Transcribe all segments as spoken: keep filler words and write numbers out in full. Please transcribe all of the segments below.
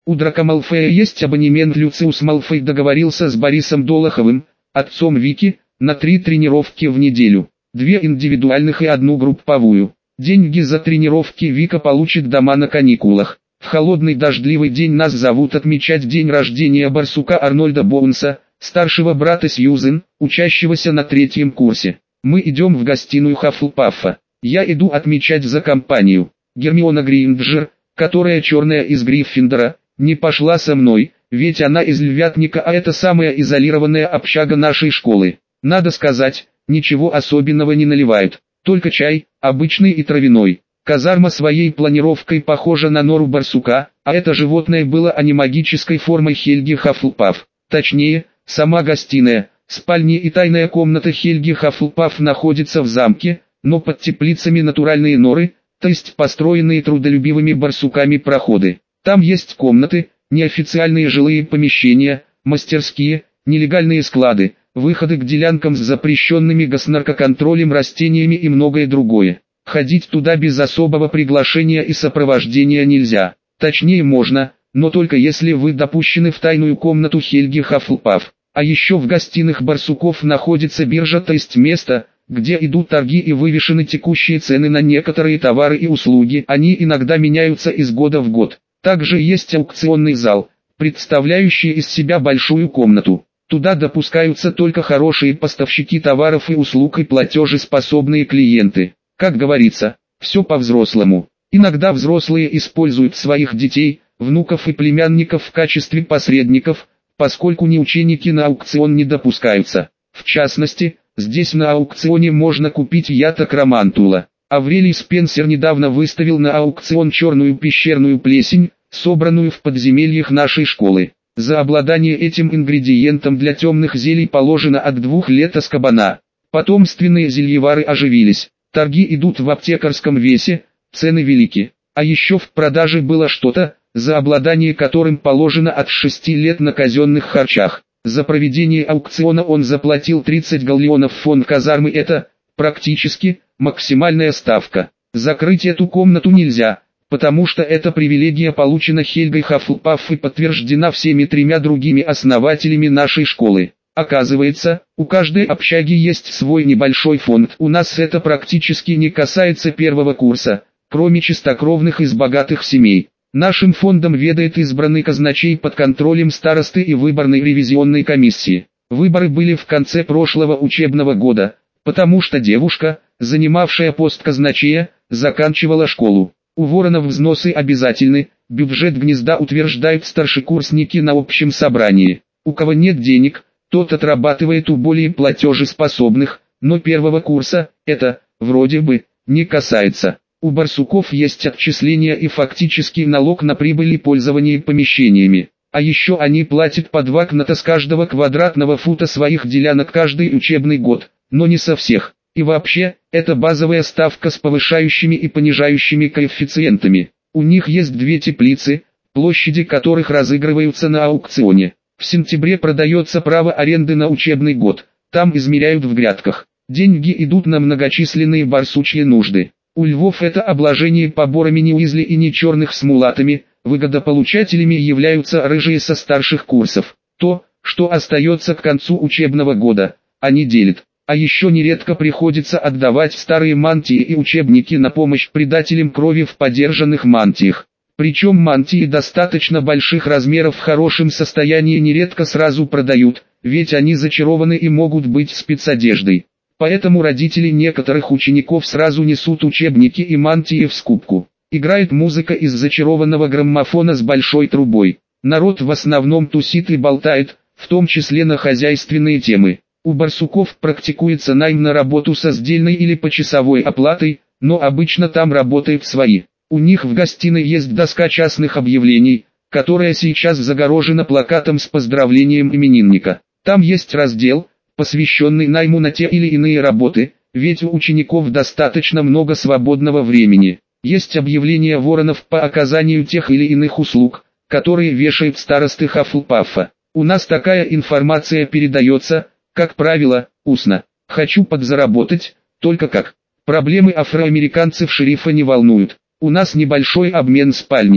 У Драко Малфоя есть абонемент. Люциус Малфой договорился с Борисом Долоховым, отцом Вики, на три тренировки в неделю, две индивидуальных и одну групповую. Деньги за тренировки Вика получит дома на каникулах. В холодный дождливый день нас зовут отмечать день рождения барсука Арнольда Боунса, старшего брата Сьюзен, учащегося на третьем курсе. Мы идем в гостиную Хаффлпаффа. Я иду отмечать за компанию. Гермиона Грейнджер, которая черная из Гриффиндора, не пошла со мной, ведь она из Львятника, а это самая изолированная общага нашей школы. Надо сказать, ничего особенного не наливают, только чай, обычный и травяной. Казарма своей планировкой похожа на нору барсука, а это животное было анимагической формой Хельги Хаффлпафф. Точнее, сама гостиная, спальня и тайная комната Хельги Хаффлпафф находятся в замке, но под теплицами натуральные норы, то есть построенные трудолюбивыми барсуками проходы. Там есть комнаты, неофициальные жилые помещения, мастерские, нелегальные склады, выходы к делянкам с запрещенными госнаркоконтролем растениями и многое другое. Ходить туда без особого приглашения и сопровождения нельзя. Точнее можно, но только если вы допущены в тайную комнату Хельги Хаффлпафф. А еще в гостиных барсуков находится биржа, то есть место, где идут торги и вывешены текущие цены на некоторые товары и услуги. Они иногда меняются из года в год. Также есть аукционный зал, представляющий из себя большую комнату. Туда допускаются только хорошие поставщики товаров и услуг и платежеспособные клиенты. Как говорится, все по-взрослому. Иногда взрослые используют своих детей, внуков и племянников в качестве посредников, поскольку ни ученики на аукцион не допускаются. В частности, здесь на аукционе можно купить яд акромантула. Аврелий Спенсер недавно выставил на аукцион черную пещерную плесень, собранную в подземельях нашей школы. За обладание этим ингредиентом для темных зелий положено от двух лет аскабана. Потомственные зельевары оживились. Торги идут в аптекарском весе, цены велики. А еще в продаже было что-то, за обладание которым положено от шести лет на казенных харчах. За проведение аукциона он заплатил тридцать галлеонов. Фонд казармы — это, практически, максимальная ставка. Закрыть эту комнату нельзя, потому что эта привилегия получена Хельгой Хаффлпафф и подтверждена всеми тремя другими основателями нашей школы. Оказывается, у каждой общаги есть свой небольшой фонд. У нас это практически не касается первого курса, кроме чистокровных из богатых семей. Нашим фондом ведает избранный казначей под контролем старосты и выборной ревизионной комиссии. Выборы были в конце прошлого учебного года, потому что девушка, занимавшая пост казначея, заканчивала школу. У воронов взносы обязательны, бюджет гнезда утверждают старшекурсники на общем собрании. У кого нет денег, тот отрабатывает у более платежеспособных, но первого курса, это, вроде бы, не касается. У барсуков есть отчисления и фактический налог на прибыль и пользование помещениями. А еще они платят по два кната с каждого квадратного фута своих делянок каждый учебный год, но не со всех. И вообще, это базовая ставка с повышающими и понижающими коэффициентами. У них есть две теплицы, площади которых разыгрываются на аукционе. В сентябре продается право аренды на учебный год, там измеряют в грядках. Деньги идут на многочисленные барсучьи нужды. У львов это обложение поборами ни уизли и ни черных с мулатами, выгодополучателями являются рыжие со старших курсов. То, что остается к концу учебного года, они делят. А еще нередко приходится отдавать старые мантии и учебники на помощь предателям крови в подержанных мантиях. Причем мантии достаточно больших размеров в хорошем состоянии нередко сразу продают, ведь они зачарованы и могут быть спецодеждой. Поэтому родители некоторых учеников сразу несут учебники и мантии в скупку. Играет музыка из зачарованного граммофона с большой трубой. Народ в основном тусит и болтает, в том числе на хозяйственные темы. У барсуков практикуется найм на работу со сдельной или почасовой оплатой, но обычно там работают свои. У них в гостиной есть доска частных объявлений, которая сейчас загорожена плакатом с поздравлением именинника. Там есть раздел, посвященный найму на те или иные работы, ведь у учеников достаточно много свободного времени. Есть объявления воронов по оказанию тех или иных услуг, которые вешают старосты Хаффлпаффа. У нас такая информация передается, как правило, устно. Хочу подзаработать, только как. Проблемы афроамериканцев шерифа не волнуют. У нас небольшой обмен спальнями.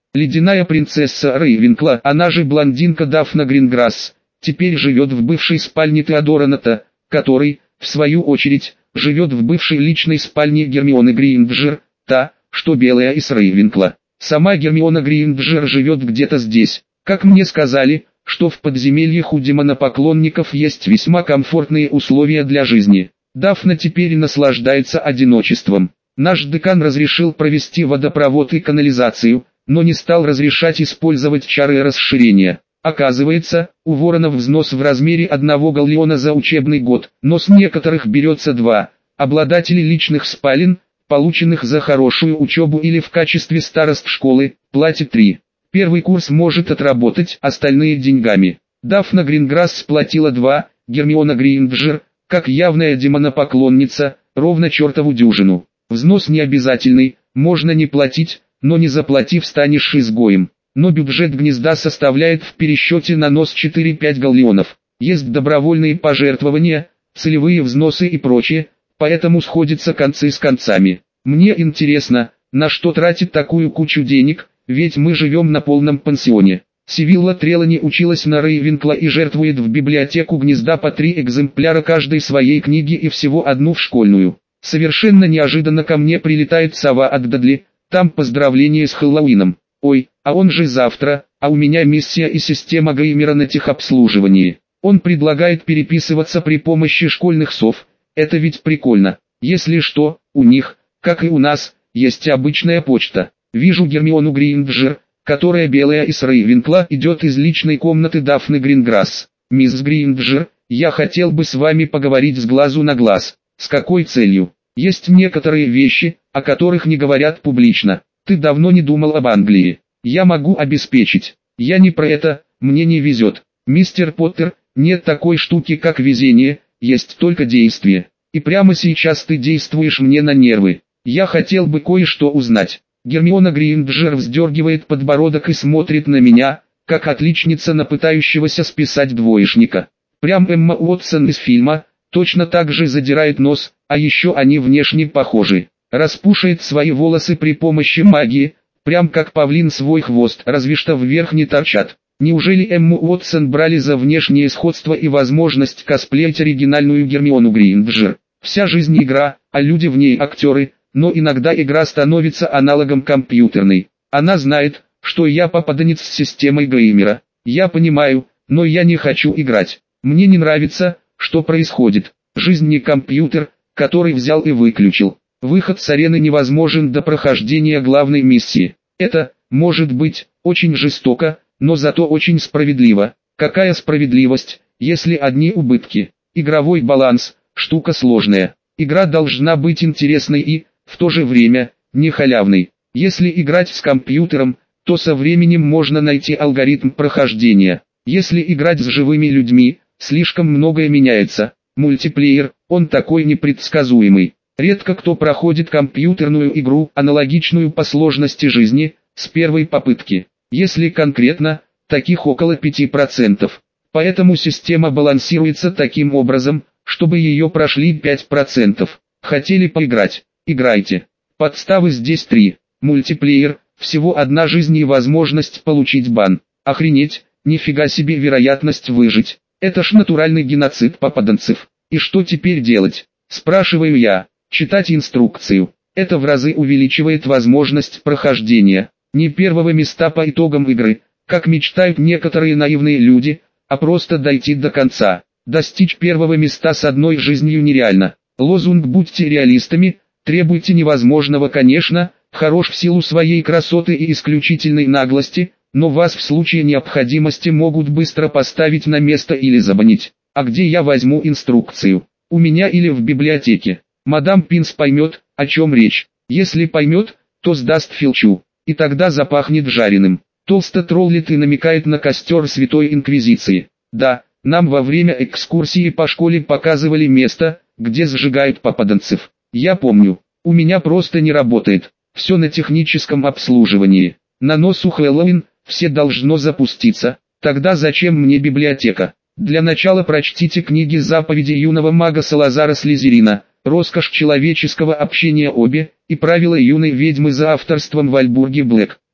Ледяная принцесса Рейвенкла, она же блондинка Дафна Гринграсс, теперь живет в бывшей спальне Теодора Ната, который, в свою очередь, живет в бывшей личной спальне Гермионы Грейнджер, та, что белая из Рейвенкла. Сама Гермиона Грейнджер живет где-то здесь. Как мне сказали, что в подземельях у демонопоклонников есть весьма комфортные условия для жизни. Дафна теперь наслаждается одиночеством. Наш декан разрешил провести водопровод и канализацию, но не стал разрешать использовать чары расширения. Оказывается, у воронов взнос в размере одного галлеона за учебный год, но с некоторых берется два. Обладатели личных спален, полученных за хорошую учебу или в качестве старост школы, платят три. Первый курс может отработать, остальные деньгами. Дафна Гринграсс платила два, Гермиона Грейнджер, как явная демонопоклонница, ровно чертову дюжину. Взнос не обязательный, можно не платить, но не заплатив станешь изгоем. Но бюджет гнезда составляет в пересчете на нос четыре-пять галлеонов. Есть добровольные пожертвования, целевые взносы и прочее, поэтому сходятся концы с концами. Мне интересно, на что тратит такую кучу денег, ведь мы живем на полном пансионе. Сивилла Трелани училась на Рейвенкла и жертвует в библиотеку гнезда по три экземпляра каждой своей книги и всего одну в школьную. Совершенно неожиданно ко мне прилетает сова от Дадли, там поздравление с Хэллоуином. Ой, а он же завтра, а у меня миссия и система геймера на техобслуживании. Он предлагает переписываться при помощи школьных сов, это ведь прикольно. Если что, у них, как и у нас, есть обычная почта. Вижу Гермиону Грейнджер, которая белая из Рейвенкла, идет из личной комнаты Дафны Гринграсс. «Мисс Грейнджер, я хотел бы с вами поговорить с глазу на глаз». «С какой целью?» «Есть некоторые вещи, о которых не говорят публично. Ты давно не думал об Англии. Я могу обеспечить. Я не про это, мне не везет. Мистер Поттер, нет такой штуки как везение, есть только действие. И прямо сейчас ты действуешь мне на нервы. Я хотел бы кое-что узнать». Гермиона Грейнджер вздергивает подбородок и смотрит на меня, как отличница на пытающегося списать двоечника. Прям Эмма Уотсон из фильма, точно так же задирает нос, а еще они внешне похожи. Распушает свои волосы при помощи магии, прям как павлин свой хвост, разве что вверх не торчат. Неужели Эмму Уотсон брали за внешнее сходство и возможность косплеить оригинальную Гермиону Грейнджер? Вся жизнь игра, а люди в ней актеры, но иногда игра становится аналогом компьютерной. Она знает, что я попаданец с системой геймера. Я понимаю, но я не хочу играть. Мне не нравится, что происходит. Жизнь не компьютер, который взял и выключил. Выход с арены невозможен до прохождения главной миссии. Это, может быть, очень жестоко, но зато очень справедливо. Какая справедливость, если одни убытки? Игровой баланс – штука сложная. Игра должна быть интересной и, в то же время, не халявной. Если играть с компьютером, то со временем можно найти алгоритм прохождения. Если играть с живыми людьми, слишком многое меняется. Мультиплеер, он такой непредсказуемый. Редко кто проходит компьютерную игру, аналогичную по сложности жизни, с первой попытки. Если конкретно, таких около пяти процентов. Поэтому система балансируется таким образом, чтобы ее прошли пять процентов. Хотели поиграть? Играйте. Подставы здесь три. Мультиплеер, всего одна жизнь и возможность получить бан. Охренеть, нифига себе вероятность выжить. Это ж натуральный геноцид попаданцев. И что теперь делать? Спрашиваю я. Читать инструкцию. Это в разы увеличивает возможность прохождения. Не первого места по итогам игры, как мечтают некоторые наивные люди, а просто дойти до конца. Достичь первого места с одной жизнью нереально. Лозунг «Будьте реалистами», требуйте невозможного, конечно, хорош в силу своей красоты и исключительной наглости, но вас в случае необходимости могут быстро поставить на место или забанить. А где я возьму инструкцию? У меня или в библиотеке? Мадам Пинс поймет, о чем речь. Если поймет, то сдаст Филчу, и тогда запахнет жареным. Толсто троллит и намекает на костер Святой Инквизиции. Да, нам во время экскурсии по школе показывали место, где сжигают попаданцев. Я помню, у меня просто не работает. Все на техническом обслуживании. На носу Хэллоуин, все должно запуститься. Тогда зачем мне библиотека? Для начала прочтите книги заповеди юного мага Салазара Слизерина, роскошь человеческого общения обе, и правила юной ведьмы за авторством Вальбурги Блэк.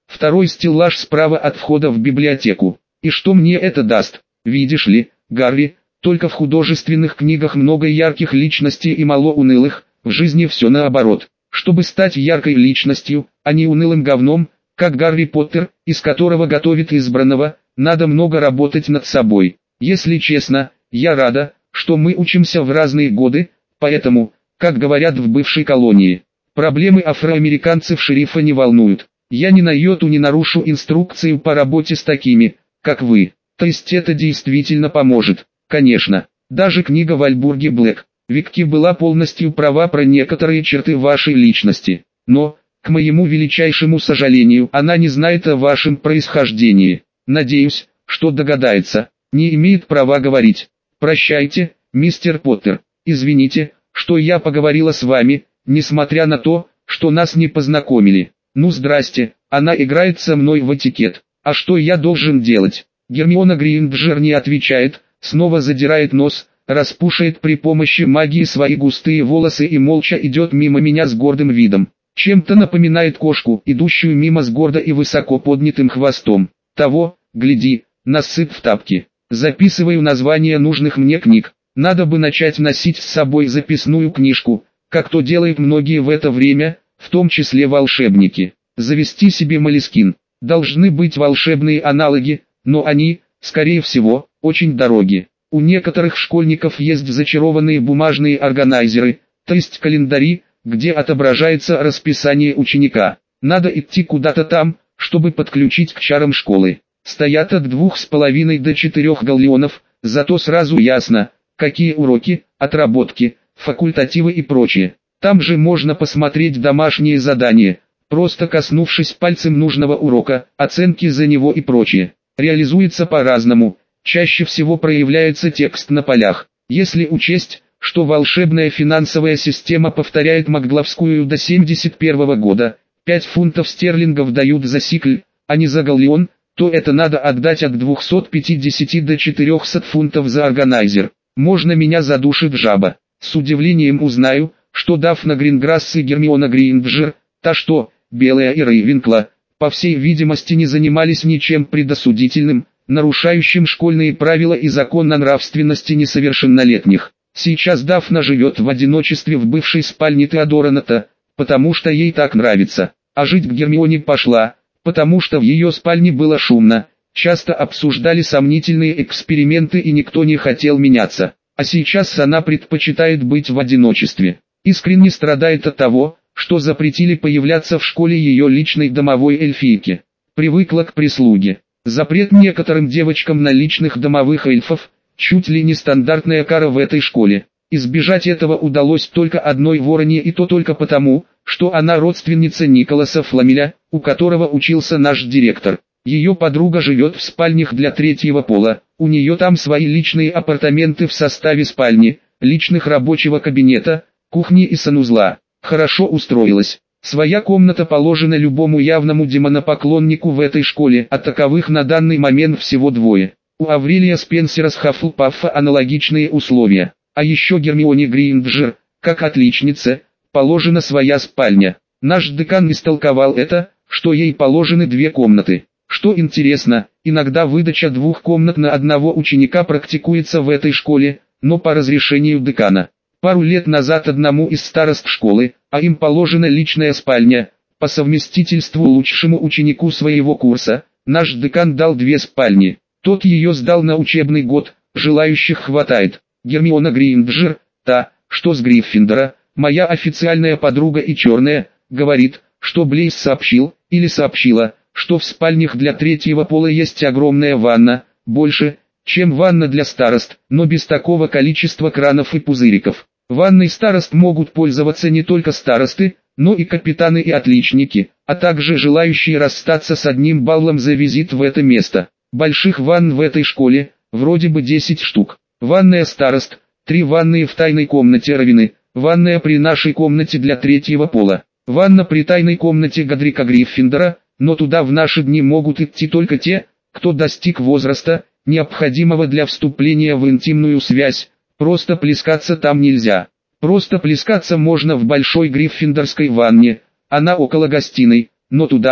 Второй стеллаж справа от входа в библиотеку. И что мне это даст? Видишь ли, Гарри, только в художественных книгах много ярких личностей и мало унылых, в жизни все наоборот. Чтобы стать яркой личностью, а не унылым говном, как Гарри Поттер, из которого готовит избранного, надо много работать над собой. Если честно, я рада, что мы учимся в разные годы, поэтому, как говорят в бывшей колонии, проблемы афроамериканцев шерифа не волнуют. Я ни на йоту не нарушу инструкцию по работе с такими, как вы. То есть это действительно поможет. Конечно, даже книга Вальбурги Блэк, Викки была полностью права про некоторые черты вашей личности. Но, к моему величайшему сожалению, она не знает о вашем происхождении. Надеюсь, что догадается. Не имеет права говорить. Прощайте, мистер Поттер. Извините, что я поговорила с вами, несмотря на то, что нас не познакомили. Ну здрасте, она играет со мной в этикет. А что я должен делать? Гермиона Грейнджер не отвечает, снова задирает нос, распушает при помощи магии свои густые волосы и молча идет мимо меня с гордым видом. Чем-то напоминает кошку, идущую мимо с гордо и высоко поднятым хвостом. Того, гляди, насыпь в тапки. Записываю названия нужных мне книг. Надо бы начать носить с собой записную книжку, как то делают многие в это время, в том числе волшебники. Завести себе Молескин. Должны быть волшебные аналоги, но они, скорее всего, очень дороги. У некоторых школьников есть зачарованные бумажные органайзеры, то есть календари, где отображается расписание ученика. Надо идти куда-то там, чтобы подключить к чарам школы. Стоят от двух с половиной до четырех галлеонов, зато сразу ясно, какие уроки, отработки, факультативы и прочее. Там же можно посмотреть домашние задания, просто коснувшись пальцем нужного урока, оценки за него и прочее. Реализуется по-разному, чаще всего проявляется текст на полях. Если учесть, что волшебная финансовая система повторяет Магловскую до семьдесят первого года, пять фунтов стерлингов дают за сикль, а не за галлеон, то это надо отдать от двухсот пятидесяти до четырехсот фунтов за органайзер. Можно меня задушит жаба. С удивлением узнаю, что Дафна Гринграсс и Гермиона Грейнджер, та что, Белая и Рейвенкла, по всей видимости не занимались ничем предосудительным, нарушающим школьные правила и закон о нравственности несовершеннолетних. Сейчас Дафна живет в одиночестве в бывшей спальне Теодора Ната, потому что ей так нравится, а жить к Гермионе пошла, потому что в ее спальне было шумно, часто обсуждали сомнительные эксперименты и никто не хотел меняться. А сейчас она предпочитает быть в одиночестве. Искренне страдает от того, что запретили появляться в школе ее личной домовой эльфийке. Привыкла к прислуге. Запрет некоторым девочкам на личных домовых эльфов, чуть ли не стандартная кара в этой школе. Избежать этого удалось только одной вороне, и то только потому, что она родственница Николаса Фламеля, у которого учился наш директор. Ее подруга живет в спальнях для третьего пола, у нее там свои личные апартаменты в составе спальни, личных рабочего кабинета, кухни и санузла. Хорошо устроилась. Своя комната положена любому явному демонопоклоннику в этой школе, а таковых на данный момент всего двое. У Аврелия Спенсера с Хаффлпаффа аналогичные условия. А еще Гермионе Грейнджер, как отличнице, положена своя спальня. Наш декан истолковал это, что ей положены две комнаты. Что интересно, иногда выдача двух комнат на одного ученика практикуется в этой школе, но по разрешению декана. Пару лет назад одному из старост школы, а им положена личная спальня, по совместительству лучшему ученику своего курса, наш декан дал две спальни. Тот ее сдал на учебный год, желающих хватает. Гермиона Грейнджер, та, что с Гриффиндора, моя официальная подруга и черная, говорит, что Блейз сообщил, или сообщила, что в спальнях для третьего пола есть огромная ванна, больше, чем ванна для старост, но без такого количества кранов и пузыриков. Ванной старост могут пользоваться не только старосты, но и капитаны и отличники, а также желающие расстаться с одним баллом за визит в это место. Больших ванн в этой школе, вроде бы десять штук. Ванная старост, три ванные в тайной комнате Равины, ванная при нашей комнате для третьего пола, ванна при тайной комнате Годрика Гриффиндора, но туда в наши дни могут идти только те, кто достиг возраста, необходимого для вступления в интимную связь. Просто плескаться там нельзя. Просто плескаться можно в большой гриффиндорской ванне, она около гостиной, но туда,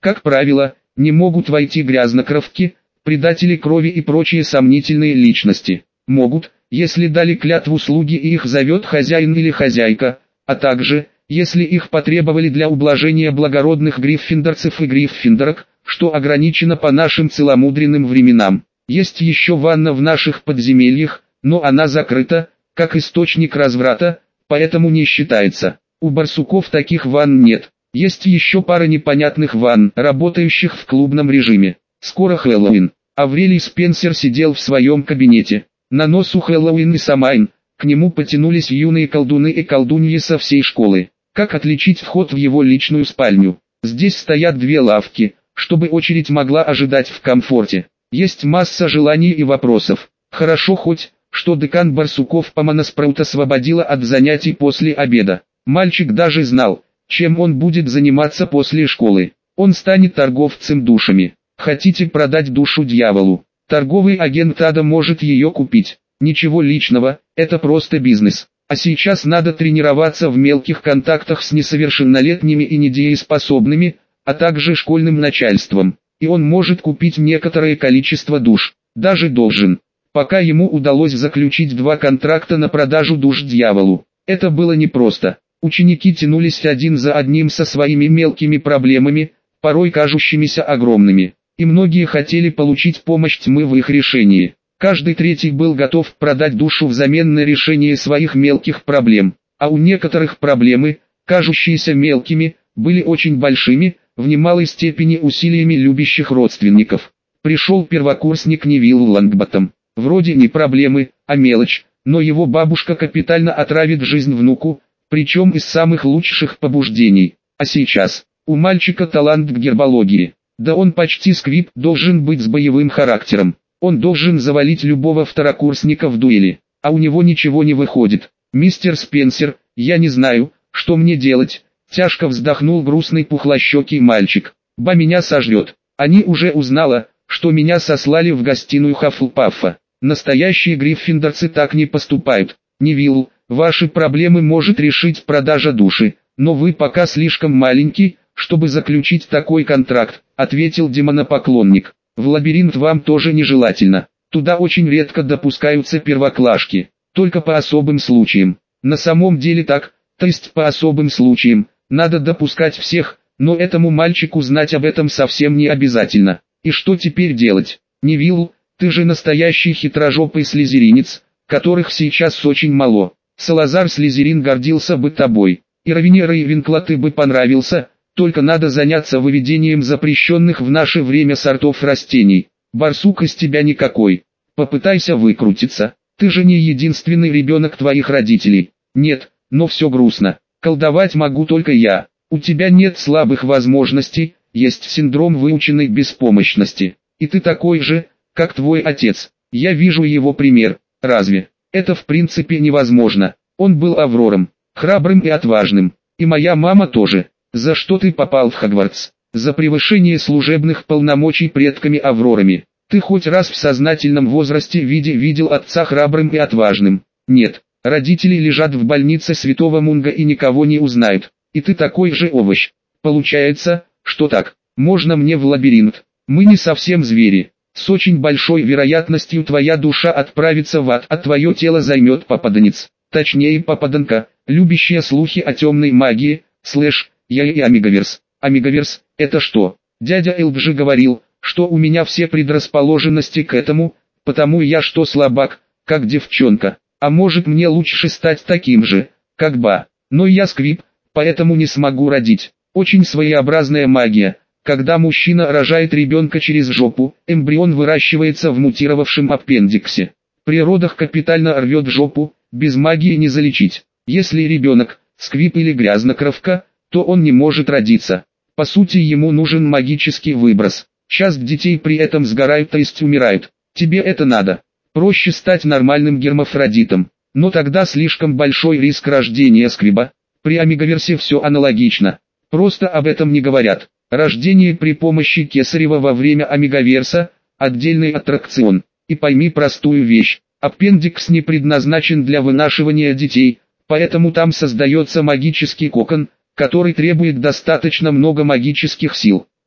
Как правило, не могут войти грязнокровки, предатели крови и прочие сомнительные личности. Могут, если дали клятву слуги и их зовет хозяин или хозяйка, а также, если их потребовали для ублажения благородных гриффиндорцев и гриффиндорок, что ограничено по нашим целомудренным временам. Есть еще ванна в наших подземельях, но она закрыта, как источник разврата, поэтому не считается. У барсуков таких ванн нет. Есть еще пара непонятных ванн, работающих в клубном режиме. Скоро Хэллоуин. Аврелий Спенсер сидел в своем кабинете. На носу Хэллоуин и Самайн. К нему потянулись юные колдуны и колдуньи со всей школы. Как отличить вход в его личную спальню? Здесь стоят две лавки, чтобы очередь могла ожидать в комфорте. Есть масса желаний и вопросов. Хорошо хоть, что декан Барсуков Поманоспраут освободила от занятий после обеда. Мальчик даже знал, чем он будет заниматься после школы. Он станет торговцем душами. Хотите продать душу дьяволу? Торговый агент ада может ее купить. Ничего личного, это просто бизнес. А сейчас надо тренироваться в мелких контактах с несовершеннолетними и недееспособными, а также школьным начальством. И он может купить некоторое количество душ. Даже должен. Пока ему удалось заключить два контракта на продажу душ дьяволу. Это было непросто. Ученики тянулись один за одним со своими мелкими проблемами, порой кажущимися огромными. И многие хотели получить помощь тьмы в их решении. Каждый третий был готов продать душу взамен на решение своих мелких проблем. А у некоторых проблемы, кажущиеся мелкими, были очень большими, в немалой степени усилиями любящих родственников. Пришел первокурсник Невилл Лонгботтом. Вроде не проблемы, а мелочь, но его бабушка капитально отравит жизнь внуку, причем из самых лучших побуждений. А сейчас, у мальчика талант к гербологии. Да он почти сквиб, должен быть с боевым характером. Он должен завалить любого второкурсника в дуэли, а у него ничего не выходит. Мистер Спенсер, я не знаю, что мне делать, тяжко вздохнул грустный пухлощекий мальчик. Ба меня сожрет. Они уже узнала, что меня сослали в гостиную Хаффлпаффа. Настоящие гриффиндорцы так не поступают. Невилл, ваши проблемы может решить продажа души, но вы пока слишком маленький, чтобы заключить такой контракт, ответил демонопоклонник. В лабиринт вам тоже нежелательно. Туда очень редко допускаются первоклашки, только по особым случаям. На самом деле так, то есть по особым случаям, надо допускать всех, но этому мальчику знать об этом совсем не обязательно. И что теперь делать? Невилл, ты же настоящий хитрожопый слизеринец, которых сейчас очень мало. Салазар Слизерин гордился бы тобой. И Равенера Рейвенкла ты бы понравился, только надо заняться выведением запрещенных в наше время сортов растений. Барсук из тебя никакой. Попытайся выкрутиться. Ты же не единственный ребенок твоих родителей. Нет, но все грустно. Колдовать могу только я. У тебя нет слабых возможностей, есть синдром выученной беспомощности. И ты такой же, как твой отец. Я вижу его пример. Разве? Это в принципе невозможно. Он был Аврором, храбрым и отважным. И моя мама тоже. За что ты попал в Хогвартс? За превышение служебных полномочий предками Аврорами. Ты хоть раз в сознательном возрасте виде видел отца храбрым и отважным? Нет. Родители лежат в больнице Святого Мунга и никого не узнают. И ты такой же овощ. Получается, что так. Можно мне в лабиринт? Мы не совсем звери. С очень большой вероятностью твоя душа отправится в ад, а твое тело займет попаданец. Точнее попаданка, любящая слухи о темной магии, слэш, я и Амигаверс. Амигаверс, это что? Дядя Элджи говорил, что у меня все предрасположенности к этому, потому я что слабак, как девчонка. А может мне лучше стать таким же, как Ба. Но я сквиб, поэтому не смогу родить. Очень своеобразная магия. Когда мужчина рожает ребенка через жопу, эмбрион выращивается в мутировавшем аппендиксе. При родах капитально рвет жопу, без магии не залечить. Если ребенок, сквиб или грязнокровка, то он не может родиться. По сути ему нужен магический выброс. Часть детей при этом сгорают, то есть умирают. Тебе это надо. Проще стать нормальным гермафродитом. Но тогда слишком большой риск рождения сквиба. При Амигаверсе все аналогично. Просто об этом не говорят. Рождение при помощи кесарева во время Амигаверса – отдельный аттракцион. И пойми простую вещь. Аппендикс не предназначен для вынашивания детей, поэтому там создается магический кокон, который требует достаточно много магических сил.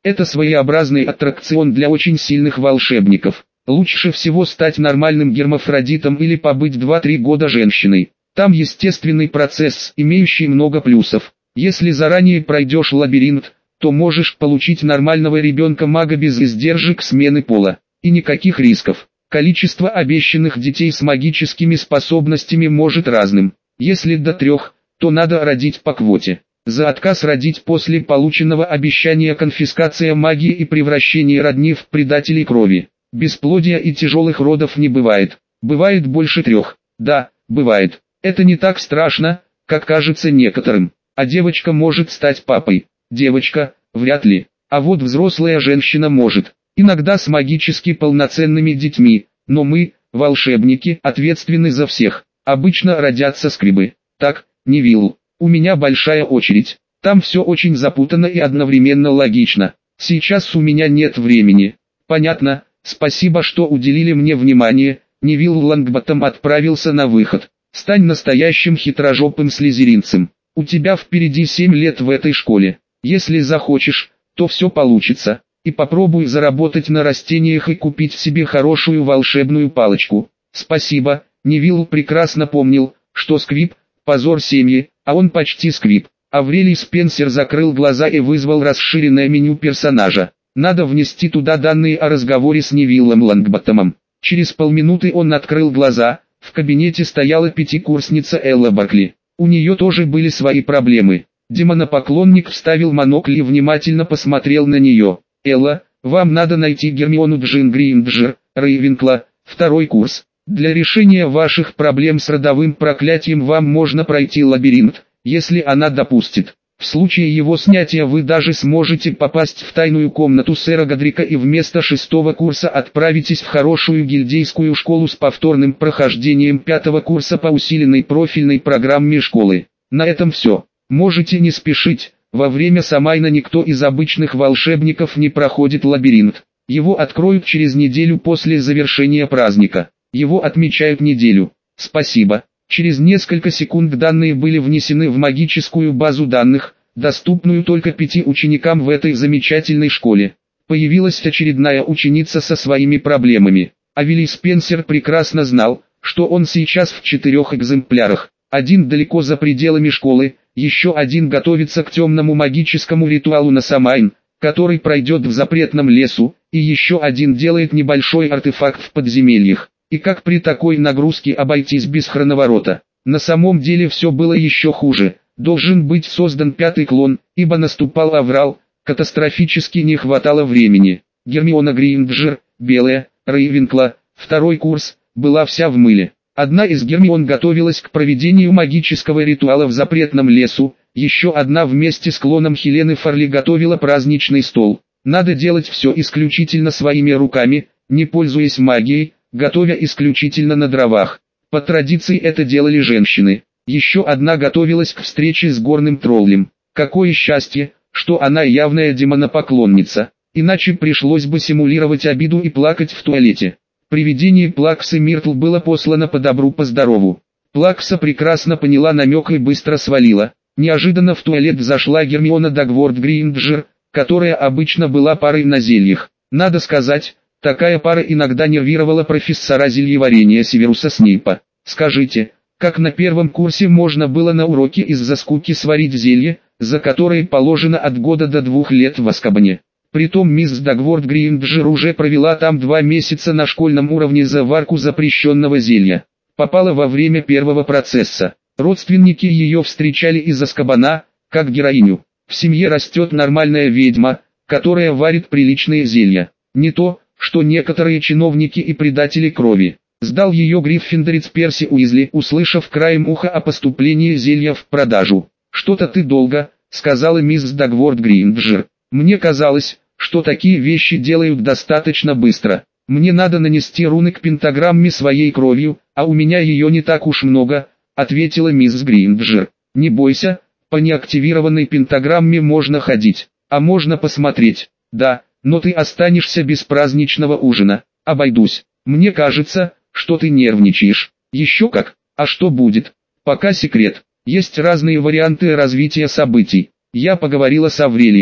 Это своеобразный аттракцион для очень сильных волшебников. Лучше всего стать нормальным гермафродитом или побыть два-три года женщиной. Там естественный процесс, имеющий много плюсов. Если заранее пройдешь лабиринт, то можешь получить нормального ребенка-мага без издержек смены пола. И никаких рисков. Количество обещанных детей с магическими способностями может разным. Если до трех, то надо родить по квоте. За отказ родить после полученного обещания конфискация магии и превращение родни в предателей крови. Бесплодия и тяжелых родов не бывает. Бывает больше трех. Да, бывает. Это не так страшно, как кажется некоторым. А девочка может стать папой. Девочка, вряд ли. А вот взрослая женщина может. Иногда с магически полноценными детьми. Но мы, волшебники, ответственны за всех. Обычно родятся скрибы. Так, Невилл, у меня большая очередь. Там все очень запутанно и одновременно логично. Сейчас у меня нет времени. Понятно, спасибо, что уделили мне внимание. Невилл Лонгботтом отправился на выход. Стань настоящим хитрожопым слизеринцем. У тебя впереди семь лет в этой школе. Если захочешь, то все получится. И попробуй заработать на растениях и купить себе хорошую волшебную палочку. Спасибо. Невилл прекрасно помнил, что сквиб – позор семьи, а он почти сквиб. Аврелий Спенсер закрыл глаза и вызвал расширенное меню персонажа. Надо внести туда данные о разговоре с Невиллом Лонгботтомом. Через полминуты он открыл глаза. В кабинете стояла пятикурсница Элла Баркли. У нее тоже были свои проблемы. Демонопоклонник вставил монокль и внимательно посмотрел на нее. «Элла, вам надо найти Гермиону Джин Грейнджер, Рейвенкла, второй курс. Для решения ваших проблем с родовым проклятием вам можно пройти лабиринт, если она допустит. В случае его снятия вы даже сможете попасть в тайную комнату сэра Годрика и вместо шестого курса отправитесь в хорошую гильдейскую школу с повторным прохождением пятого курса по усиленной профильной программе школы. На этом все. Можете не спешить, во время Самайна никто из обычных волшебников не проходит лабиринт. Его откроют через неделю после завершения праздника. Его отмечают неделю. Спасибо. Через несколько секунд данные были внесены в магическую базу данных, доступную только пяти ученикам в этой замечательной школе. Появилась очередная ученица со своими проблемами. Авелий Спенсер прекрасно знал, что он сейчас в четырех экземплярах. Один далеко за пределами школы, еще один готовится к темному магическому ритуалу на Самайн, который пройдет в запретном лесу, и еще один делает небольшой артефакт в подземельях. И как при такой нагрузке обойтись без хроноворота? На самом деле все было еще хуже. Должен быть создан пятый клон, ибо наступал аврал, катастрофически не хватало времени. Гермиона Грейнджер, белая, Рейвенкла, второй курс, была вся в мыле. Одна из Гермион готовилась к проведению магического ритуала в запретном лесу, еще одна вместе с клоном Хелены Фарли готовила праздничный стол. Надо делать все исключительно своими руками, не пользуясь магией, готовя исключительно на дровах. По традиции это делали женщины. Еще одна готовилась к встрече с горным троллем. Какое счастье, что она явная демонопоклонница, иначе пришлось бы симулировать обиду и плакать в туалете. Привидение Плаксы Миртл было послано по добру по здорову. Плакса прекрасно поняла намек и быстро свалила. Неожиданно в туалет зашла Гермиона Дагворт Грейнджер, которая обычно была парой на зельях. Надо сказать, такая пара иногда нервировала профессора зельеварения Северуса Снейпа. Скажите, как на первом курсе можно было на уроке из-за скуки сварить зелье, за которое положено от года до двух лет в Азкабане? Притом мисс Дагворт Грейнджер уже провела там два месяца на школьном уровне заварку запрещенного зелья. Попала во время первого процесса. Родственники ее встречали из Азкабана, как героиню. В семье растет нормальная ведьма, которая варит приличные зелья. Не то, что некоторые чиновники и предатели крови. Сдал ее гриффиндорец Перси Уизли, услышав краем уха о поступлении зелья в продажу. «Что-то ты долго», — сказала мисс Дагворт Грейнджер. «Мне казалось, что такие вещи делают достаточно быстро. Мне надо нанести руны к пентаграмме своей кровью, а у меня ее не так уж много», — ответила мисс Грейнджер. «Не бойся, по неактивированной пентаграмме можно ходить, а можно посмотреть. Да, но ты останешься без праздничного ужина. Обойдусь. Мне кажется, что ты нервничаешь». «Еще как. А что будет? Пока секрет. Есть разные варианты развития событий. Я поговорила с Аврелием.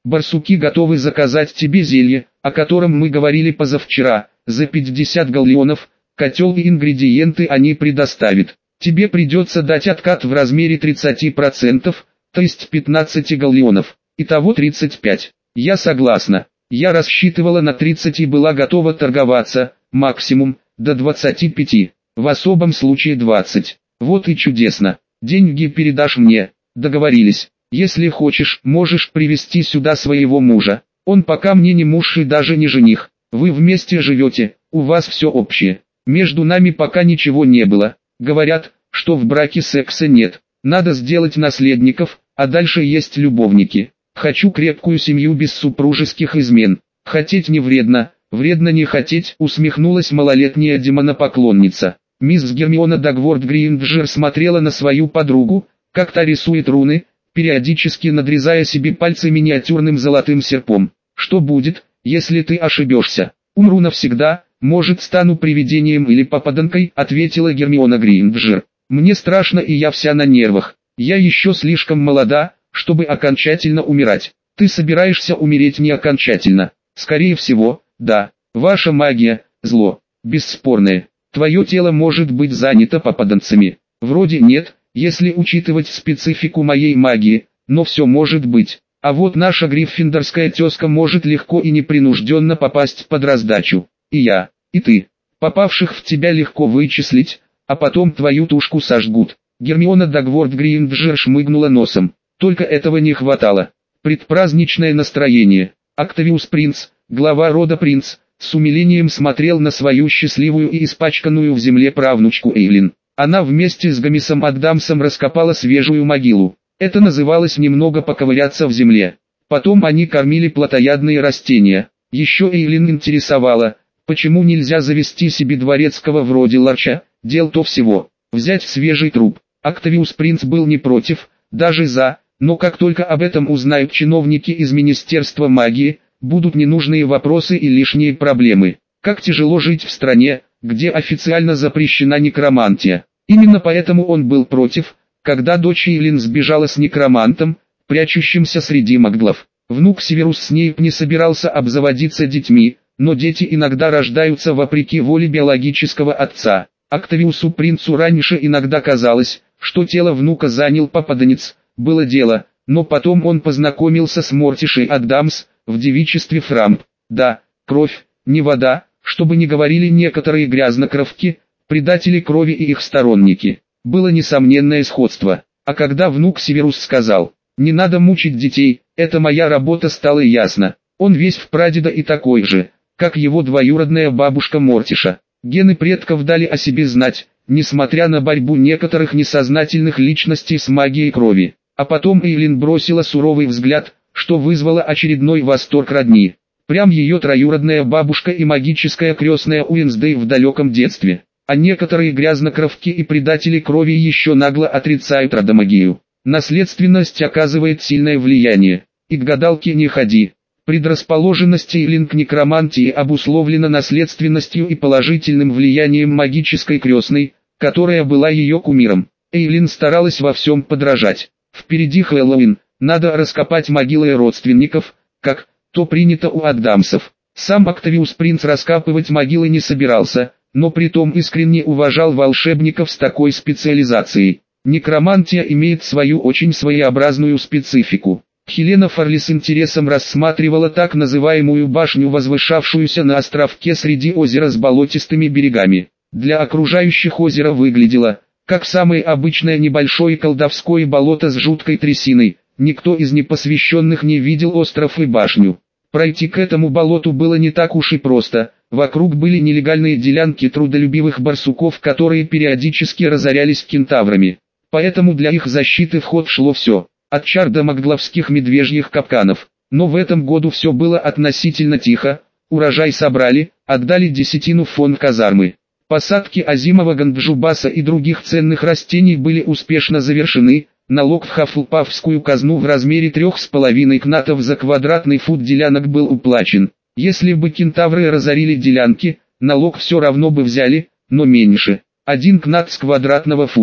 Барсуки готовы заказать тебе зелье, о котором мы говорили позавчера, за пятьдесят галлеонов, котел и ингредиенты они предоставят. Тебе придется дать откат в размере тридцати процентов, то есть пятнадцати галлеонов. Итого тридцать пять. Я согласна. Я рассчитывала на тридцать и была готова торговаться, максимум, до двадцати пяти. В особом случае двадцать. Вот и чудесно. Деньги передашь мне. Договорились. Если хочешь, можешь привести сюда своего мужа. Он пока мне не муж и даже не жених. Вы вместе живете, у вас все общее. Между нами пока ничего не было. Говорят, что в браке секса нет. Надо сделать наследников, а дальше есть любовники. Хочу крепкую семью без супружеских измен. Хотеть не вредно, вредно не хотеть, усмехнулась малолетняя демонопоклонница. Мисс Гермиона Дагворт Грейнджер смотрела на свою подругу, как та рисует руны, периодически надрезая себе пальцы миниатюрным золотым серпом. Что будет, если ты ошибешься? Умру навсегда, может стану привидением или попаданкой, ответила Гермиона Грейнджер. Мне страшно и я вся на нервах. Я еще слишком молода, чтобы окончательно умирать. Ты собираешься умереть не окончательно. Скорее всего, да. Ваша магия – зло, бесспорное. Твое тело может быть занято попаданцами. Вроде нет, если учитывать специфику моей магии, но все может быть. А вот наша гриффиндорская тезка может легко и непринужденно попасть под раздачу. И я, и ты. Попавших в тебя легко вычислить, а потом твою тушку сожгут. Гермиона Дагворт Грейнджер шмыгнула носом. Только этого не хватало. Предпраздничное настроение. Октавиус Принц, глава рода Принц, с умилением смотрел на свою счастливую и испачканную в земле правнучку Эйлин. Она вместе с Гамисом Аддамсом раскопала свежую могилу. Это называлось немного поковыряться в земле. Потом они кормили плотоядные растения. Еще Эйлин интересовала, почему нельзя завести себе дворецкого вроде Ларча, дел-то всего, взять свежий труп. Октавиус Принц был не против, даже за, но как только об этом узнают чиновники из Министерства магии, будут ненужные вопросы и лишние проблемы. Как тяжело жить в стране, где официально запрещена некромантия. Именно поэтому он был против, когда дочь Эйлин сбежала с некромантом, прячущимся среди маглов. Внук Северус Снейп не собирался обзаводиться детьми, но дети иногда рождаются вопреки воле биологического отца. Октавиусу Принцу раньше иногда казалось, что тело внука занял попаданец, было дело, но потом он познакомился с Мортишей Аддамс, в девичестве Фрамп. Да, кровь, не вода, чтобы не говорили некоторые грязнокровки, предатели крови и их сторонники. Было несомненное сходство. А когда внук Северус сказал, «Не надо мучить детей, это моя работа», стало ясно. Он весь в прадеда и такой же, как его двоюродная бабушка Мортиша. Гены предков дали о себе знать, несмотря на борьбу некоторых несознательных личностей с магией крови. А потом Эйлин бросила суровый взгляд, что вызвало очередной восторг родни. Прям ее троюродная бабушка и магическая крестная Уинсдей в далеком детстве. А некоторые грязнокровки и предатели крови еще нагло отрицают родомагию. Наследственность оказывает сильное влияние. И к гадалке не ходи. Предрасположенность Эйлин к некромантии обусловлена наследственностью и положительным влиянием магической крестной, которая была ее кумиром. Эйлин старалась во всем подражать. Впереди Хэллоуин, надо раскопать могилы родственников, как то принято у Аддамсов. Сам Октавиус Принц раскапывать могилы не собирался, но притом искренне уважал волшебников с такой специализацией. Некромантия имеет свою очень своеобразную специфику. Хелена Фарли с интересом рассматривала так называемую башню, возвышавшуюся на островке среди озера с болотистыми берегами. Для окружающих озеро выглядело, как самое обычное небольшое колдовское болото с жуткой трясиной. Никто из непосвященных не видел остров и башню. Пройти к этому болоту было не так уж и просто. Вокруг были нелегальные делянки трудолюбивых барсуков, которые периодически разорялись кентаврами. Поэтому для их защиты в ход шло все, от чар до магловских медвежьих капканов. Но в этом году все было относительно тихо, урожай собрали, отдали десятину в фонд казармы. Посадки озимого ганджубаса и других ценных растений были успешно завершены, налог в Хафлпафскую казну в размере трех с половиной кнатов за квадратный фут делянок был уплачен. Если бы кентавры разорили делянки, налог все равно бы взяли, но меньше, один кнат с квадратного фута.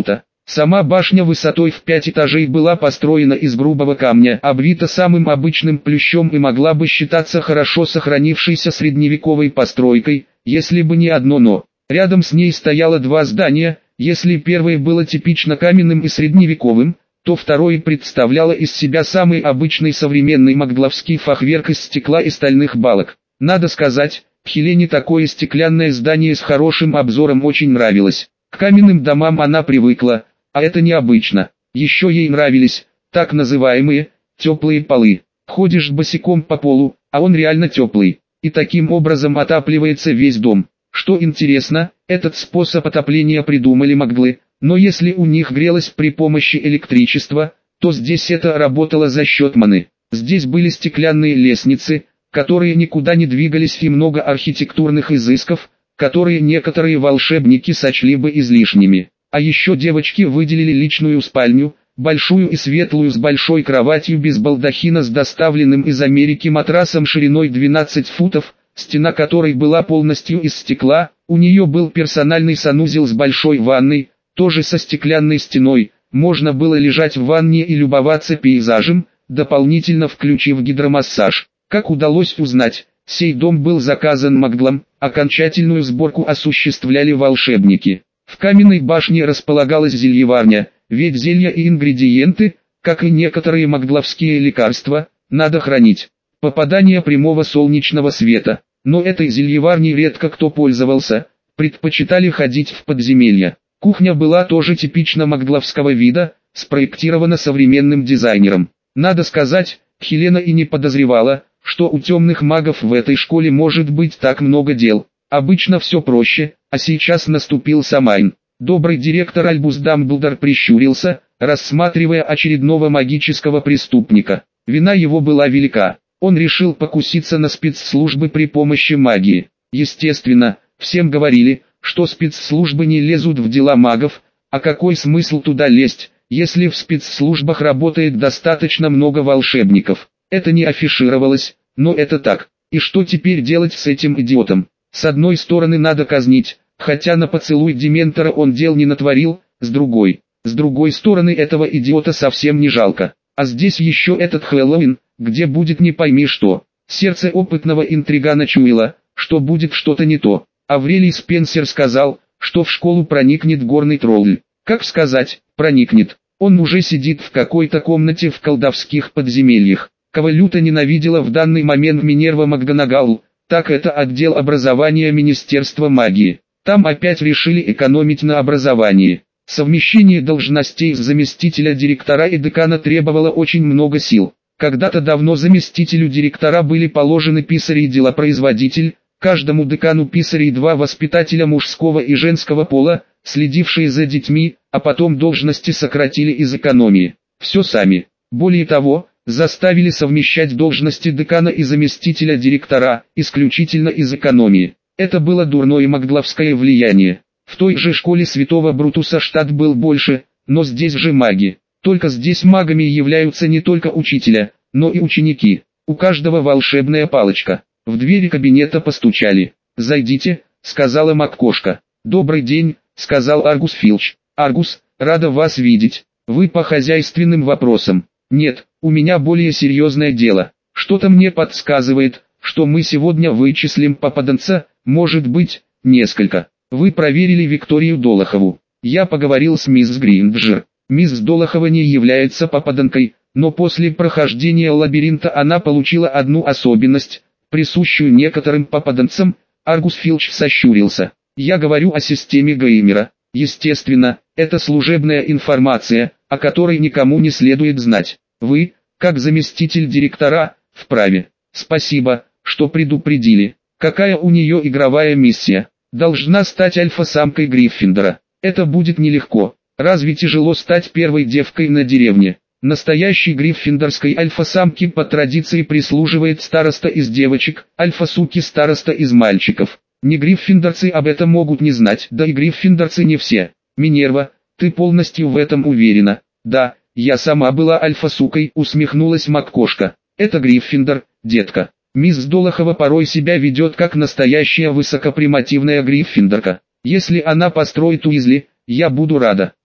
Сама башня высотой в пять этажей была построена из грубого камня, обвита самым обычным плющом и могла бы считаться хорошо сохранившейся средневековой постройкой, если бы не одно «но». Рядом с ней стояло два здания, если первое было типично каменным и средневековым, то второе представляло из себя самый обычный современный магдловский фахверк из стекла и стальных балок. Надо сказать, Хелене такое стеклянное здание с хорошим обзором очень нравилось. К каменным домам она привыкла, а это необычно. Еще ей нравились, так называемые, теплые полы. Ходишь босиком по полу, а он реально теплый, и таким образом отапливается весь дом. Что интересно, этот способ отопления придумали магдлы, но если у них грелось при помощи электричества, то здесь это работало за счет маны. Здесь были стеклянные лестницы, которые никуда не двигались, и много архитектурных изысков, которые некоторые волшебники сочли бы излишними. А еще девочки выделили личную спальню, большую и светлую с большой кроватью без балдахина с доставленным из Америки матрасом шириной двенадцать футов, стена которой была полностью из стекла. У нее был персональный санузел с большой ванной, тоже со стеклянной стеной. Можно было лежать в ванне и любоваться пейзажем, дополнительно включив гидромассаж. Как удалось узнать, сей дом был заказан Магдлом, окончательную сборку осуществляли волшебники. В каменной башне располагалась зельеварня, ведь зелья и ингредиенты, как и некоторые магдловские лекарства, надо хранить. Попадание прямого солнечного света, но этой зельеварней редко кто пользовался, предпочитали ходить в подземелья. Кухня была тоже типично магдловского вида, спроектирована современным дизайнером. Надо сказать, Хелена и не подозревала, что у темных магов в этой школе может быть так много дел. Обычно все проще, а сейчас наступил Самайн. Добрый директор Альбус Дамблдор прищурился, рассматривая очередного магического преступника. Вина его была велика. Он решил покуситься на спецслужбы при помощи магии. Естественно, всем говорили, что спецслужбы не лезут в дела магов, а какой смысл туда лезть, если в спецслужбах работает достаточно много волшебников. Это не афишировалось, но это так. И что теперь делать с этим идиотом? С одной стороны надо казнить, хотя на поцелуй Дементора он дел не натворил, с другой. С другой стороны этого идиота совсем не жалко. А здесь еще этот Хэллоуин, где будет не пойми что. Сердце опытного интригана чуяло, что будет что-то не то. Аврелий Спенсер сказал, что в школу проникнет горный тролль. Как сказать, проникнет. Он уже сидит в какой-то комнате в колдовских подземельях. Кого люто ненавидела в данный момент Минерва МакГонагал, так это отдел образования Министерства магии. Там опять решили экономить на образовании. Совмещение должностей заместителя директора и декана требовало очень много сил. Когда-то давно заместителю директора были положены писарь и делопроизводитель, каждому декану писарь и два воспитателя мужского и женского пола, следившие за детьми, а потом должности сократили из экономии. Все сами. Более того, заставили совмещать должности декана и заместителя директора, исключительно из экономии. Это было дурное магдловское влияние. В той же школе Святого Брутуса штат был больше, но здесь же маги. Только здесь магами являются не только учителя, но и ученики. У каждого волшебная палочка. В двери кабинета постучали. «Зайдите», — сказала Маккошка. «Добрый день», — сказал Аргус Филч. «Аргус, рада вас видеть. Вы по хозяйственным вопросам?» «Нет, у меня более серьезное дело. Что-то мне подсказывает, что мы сегодня вычислим попаданца, может быть, несколько. Вы проверили Викторию Долохову?» «Я поговорил с мисс Гринджер. Мисс Долохова не является попаданкой, но после прохождения лабиринта она получила одну особенность, присущую некоторым попаданцам». Аргус Филч сощурился. «Я говорю о системе Геймера. Естественно, это служебная информация, о которой никому не следует знать. Вы, как заместитель директора, вправе. Спасибо, что предупредили. Какая у нее игровая миссия? Должна стать альфа-самкой Гриффиндора. Это будет нелегко. Разве тяжело стать первой девкой на деревне? Настоящей гриффиндорской альфа-самке по традиции прислуживает староста из девочек, альфа-суки староста из мальчиков. Не гриффиндорцы об этом могут не знать, да и гриффиндорцы не все. Минерва, ты полностью в этом уверена?» «Да, я сама была альфа-сукой», усмехнулась Маккошка. «Это Гриффиндор, детка. Мисс Долохова порой себя ведет как настоящая высокопримативная гриффиндорка. Если она построит Уизли, я буду рада.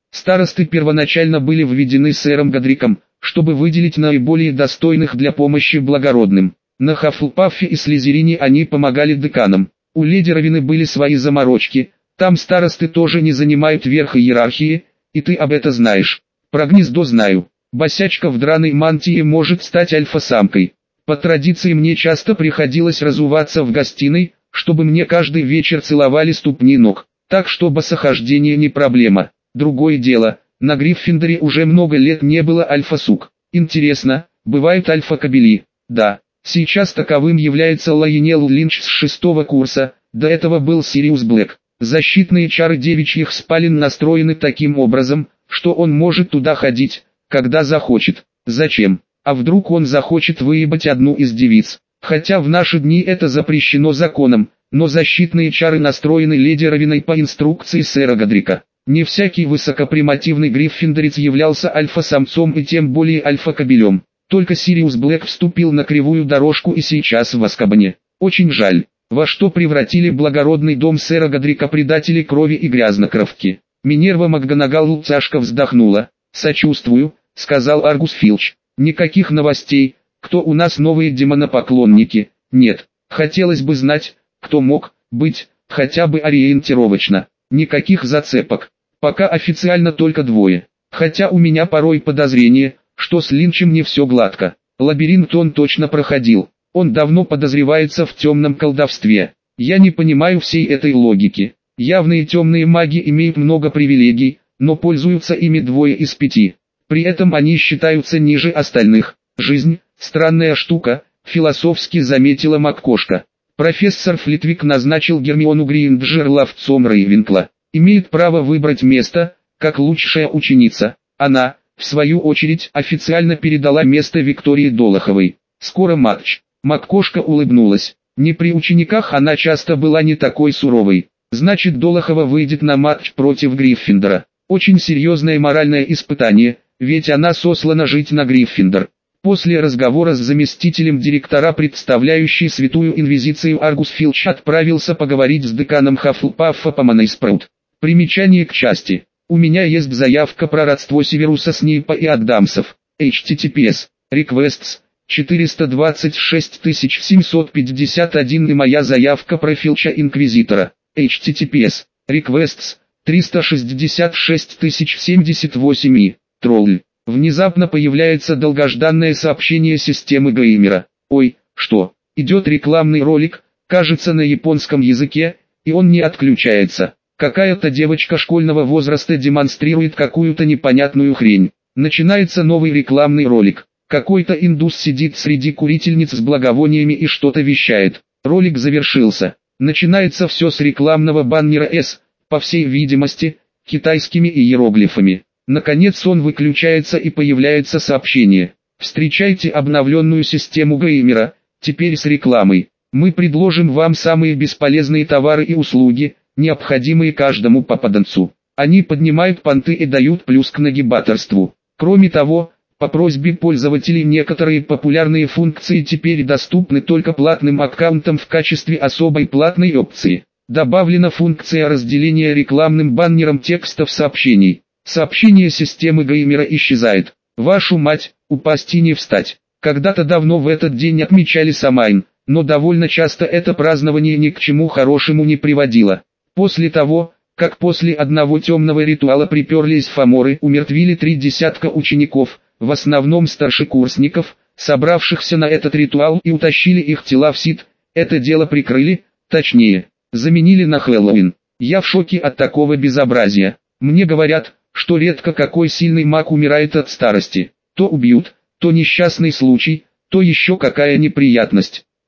Старосты первоначально были введены сэром Годриком, чтобы выделить наиболее достойных для помощи благородным. На Хафлпаффе и Слизерине они помогали деканам. У леди Равины были свои заморочки, там старосты тоже не занимают верх иерархии, и ты об это знаешь. Про гнездо знаю. Босячка в драной мантии может стать альфа-самкой. По традиции мне часто приходилось разуваться в гостиной, чтобы мне каждый вечер целовали ступни ног. Так что босохождение не проблема. Другое дело, на Гриффиндоре уже много лет не было альфа-сук. Интересно, бывают альфа-кобели? Да. Сейчас таковым является Лайонел Линч с шестого курса, до этого был Сириус Блэк. Защитные чары девичьих спален настроены таким образом, что он может туда ходить, когда захочет. Зачем? А вдруг он захочет выебать одну из девиц? Хотя в наши дни это запрещено законом, но защитные чары настроены леди Равиной по инструкции сэра Годрика. Не всякий высокопримативный гриффиндорец являлся альфа-самцом и тем более альфа-кобелем. Только Сириус Блэк вступил на кривую дорожку и сейчас в Азкабане. Очень жаль, во что превратили благородный дом сэра Годрика предатели крови и грязнокровки. Минерва МакГонагал тяжко вздохнула. «Сочувствую», — сказал Аргус Филч. «Никаких новостей, кто у нас новые демонопоклонники, нет. Хотелось бы знать, кто мог быть, хотя бы ориентировочно. Никаких зацепок. Пока официально только двое. Хотя у меня порой подозрение, что с Линчем не все гладко. Лабиринт он точно проходил. Он давно подозревается в темном колдовстве. Я не понимаю всей этой логики. Явные темные маги имеют много привилегий, но пользуются ими двое из пяти. При этом они считаются ниже остальных. Жизнь – странная штука, философски заметила МакКошка. Профессор Флитвик назначил Гермиону Грейнджер ловцом Рейвенкла. Имеет право выбрать место, как лучшая ученица. Она, в свою очередь, официально передала место Виктории Долоховой. Скоро матч. МакКошка улыбнулась. Не при учениках она часто была не такой суровой. Значит, Долохова выйдет на матч против Гриффиндора. Очень серьезное моральное испытание, ведь она сослана жить на Гриффиндор. После разговора с заместителем директора, представляющей Святую Инвизицию, Аргус Филч отправился поговорить с деканом Хафлпаффа Поманой Спраут. Примечание к части. У меня есть заявка про родство Северуса Снейпа и Адамсов. эйч ти ти пи эс. Requests четыреста двадцать шесть тысяч семьсот пятьдесят один и моя заявка про Филча Инквизитора. эйч ти ти пи эс. Requests триста шестьдесят шесть тысяч семьдесят восемь и. Тролль. Внезапно появляется долгожданное сообщение системы Геймера. Ой, что? Идет рекламный ролик, кажется на японском языке, и он не отключается. Какая-то девочка школьного возраста демонстрирует какую-то непонятную хрень. Начинается новый рекламный ролик. Какой-то индус сидит среди курительниц с благовониями и что-то вещает. Ролик завершился. Начинается все с рекламного баннера «С», по всей видимости, китайскими иероглифами. Наконец он выключается и появляется сообщение. Встречайте обновленную систему Геймера, теперь с рекламой. Мы предложим вам самые бесполезные товары и услуги, необходимые каждому попаданцу. Они поднимают понты и дают плюс к нагибаторству. Кроме того, по просьбе пользователей некоторые популярные функции теперь доступны только платным аккаунтам в качестве особой платной опции. Добавлена функция разделения рекламным баннером текстов сообщений. Сообщение системы Геймера исчезает. Вашу мать, упасть и не встать. Когда-то давно в этот день отмечали Самайн, но довольно часто это празднование ни к чему хорошему не приводило. После того, как после одного темного ритуала приперлись фаморы, умертвили три десятка учеников, в основном старшекурсников, собравшихся на этот ритуал, и утащили их тела в Сид, это дело прикрыли, точнее, заменили на Хэллоуин. Я в шоке от такого безобразия. Мне говорят, что редко какой сильный маг умирает от старости. То убьют, то несчастный случай, то еще какая неприятность.